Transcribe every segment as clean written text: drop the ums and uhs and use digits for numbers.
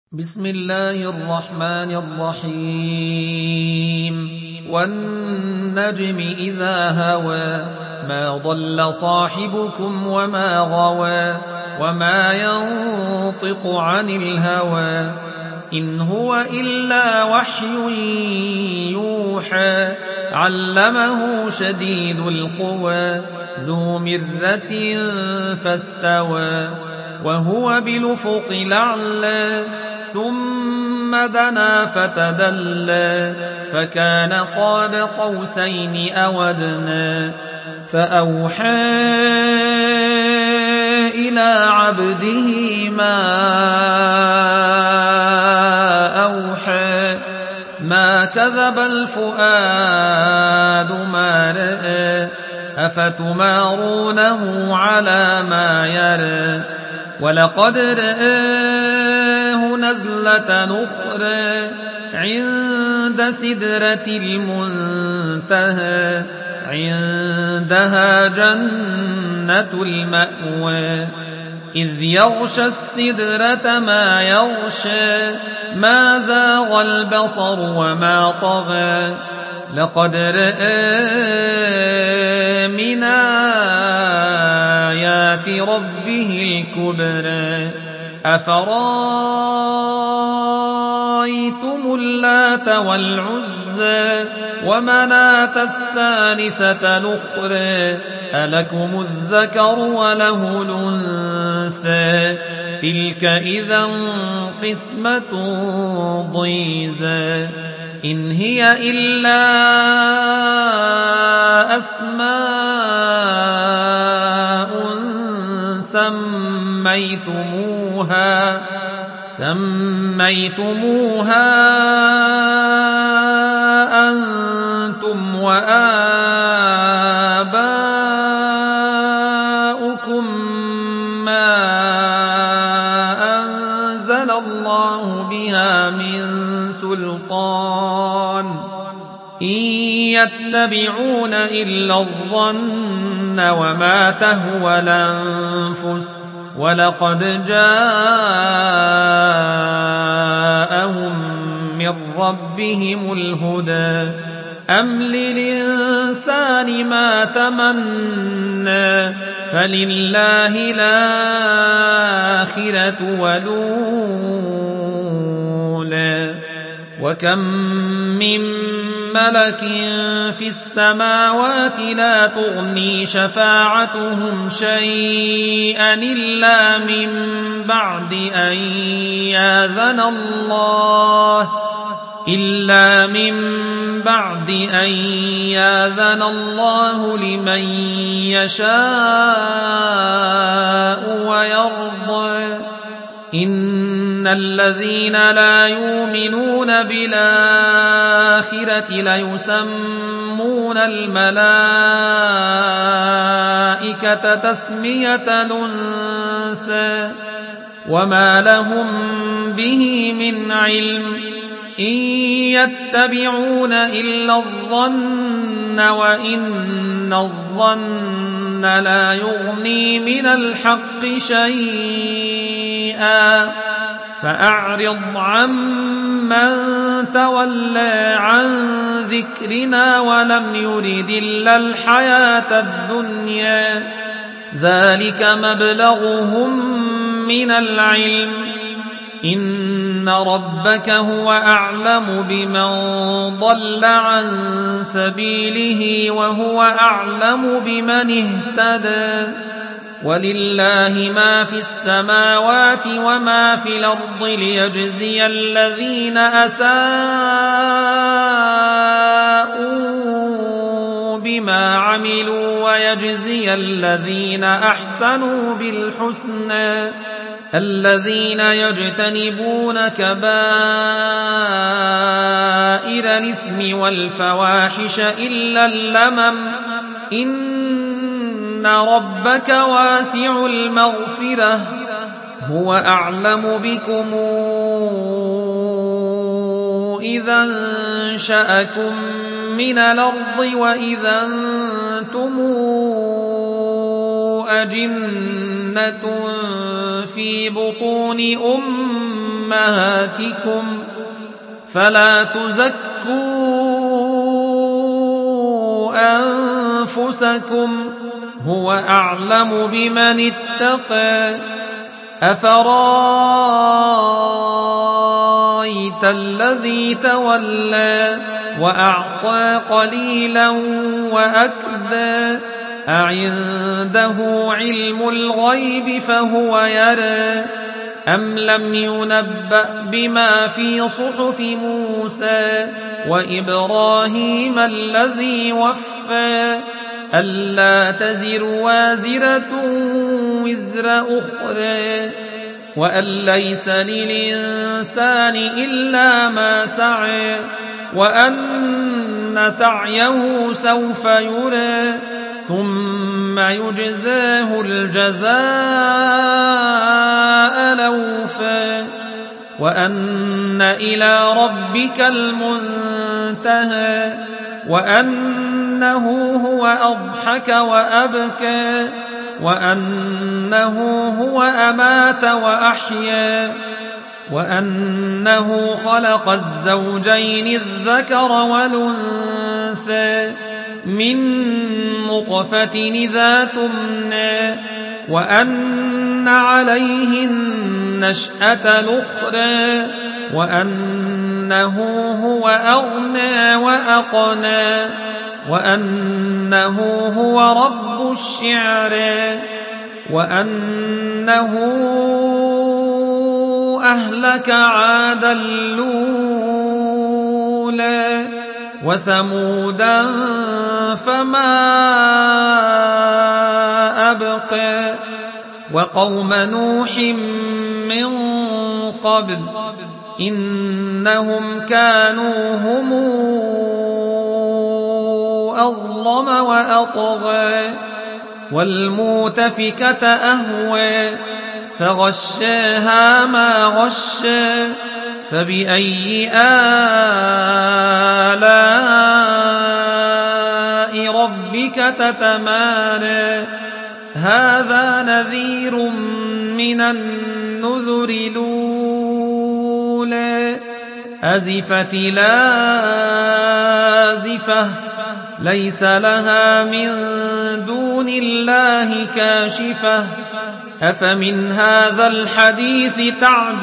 بسم الله الرحمن الرحيم والنجم إذا هوى ما ضل صاحبكم وما غوى وما ينطق عن الهوى إن هو إلا وحي يوحى علمه شديد القوى ذو مرة فاستوى وهو بالأفق الأعلى ثم دنا فتدلى فكان قاب قوسين أو أدنى فأوحى إلى عبده ما أوحى ما كذب الفؤاد ما رأى أفتمارونه على ما يرى ولقد رآه نزلة أخرى عند سدرة المنتهى عندها جنة المأوى إذ يغشى السدرة ما يغشى ما زاغ البصر وما طغى لقد رأى من آيات ربه الكبرى أفرأيتم اللات والعزى ومناة الثالثة الأخرى ألكم الذكر وله الأنثى تلك إذا قسمة ضيزى إن هي إلا أسماء سميتموها أنتم وآباؤكم ما أنزل الله بها من سلطان إن يتبعون إلا الظن وما تهوى الأنفس ولقد جاءهم من ربهم الهدى أم للإنسان ما تمنى فلله الآخرة والأولى وكم من ملك في السماوات لا تغني شفاعتهم شيئا إلا من بعد أن يأذن الله لمن يشاء ويرضى إن الذين لا يؤمنون بالآخرة ليسمون الملائكة تسمية الأنثى وما لهم به من علم إن يتبعون إلا الظن وإن الظن لا يغني من الحق شيئا فأعرض عمن تولى عن ذكرنا ولم يرد إلا الحياة الدنيا ذلك مبلغهم من العلم إن ربك هو أعلم بمن ضل عن سبيله وهو أعلم بمن اهتدى ولله ما في السماوات وما في الأرض ليجزي الذين أساءوا بما عملوا ويجزي الذين أحسنوا بالحسنى الذين يجتنبون كبائر الإثم والفواحش إلا اللمم إن ربك واسع المغفرة هو أعلم بكم إذا انشأكم من الأرض وإذا أنتم أجنة في بطون أمهاتكم فلا تزكوا أنفسكم هو أعلم بمن اتقى أفرايت الذي تولى وأعطى قليلا وأكدى أعنده علم الغيب فهو يرى أم لم ينبأ بما في صحف موسى وإبراهيم الذي وفى ألا تزر وازرة وزر أخرى وأن ليس للإنسان إلا ما سعى وأن سعيه سوف يرى ثم يجزاه الجزاء الأوفى وأن إلى ربك المنتهى وأنه هو أضحك وأبكى وأنه هو أمات وأحيا وأنه خلق الزوجين الذكر والأنثى من نطفة إذا تمنى وأن عليه النشأة الأخرى وأنه هو أغنى وأقنى وأنه هو رب الشعرى وأنه أهلك عادا الأولى وثمودا فما أبقى وقوم نوح من قبل إنهم كانوا هم أظلم وأطغى والمؤتفكة أهوى فغشاها ما غشى فبأي آلاء ربك تتمارى هذا نذير من النذر الأولى أزفت لازفة ليس لها من دون الله كاشفة أفمن هذا الحديث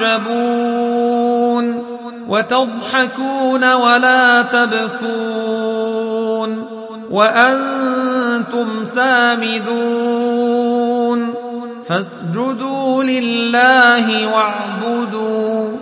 تعجبون وتضحكون ولا تبكون وأنتم سامدون فاسجدوا لله واعبدوا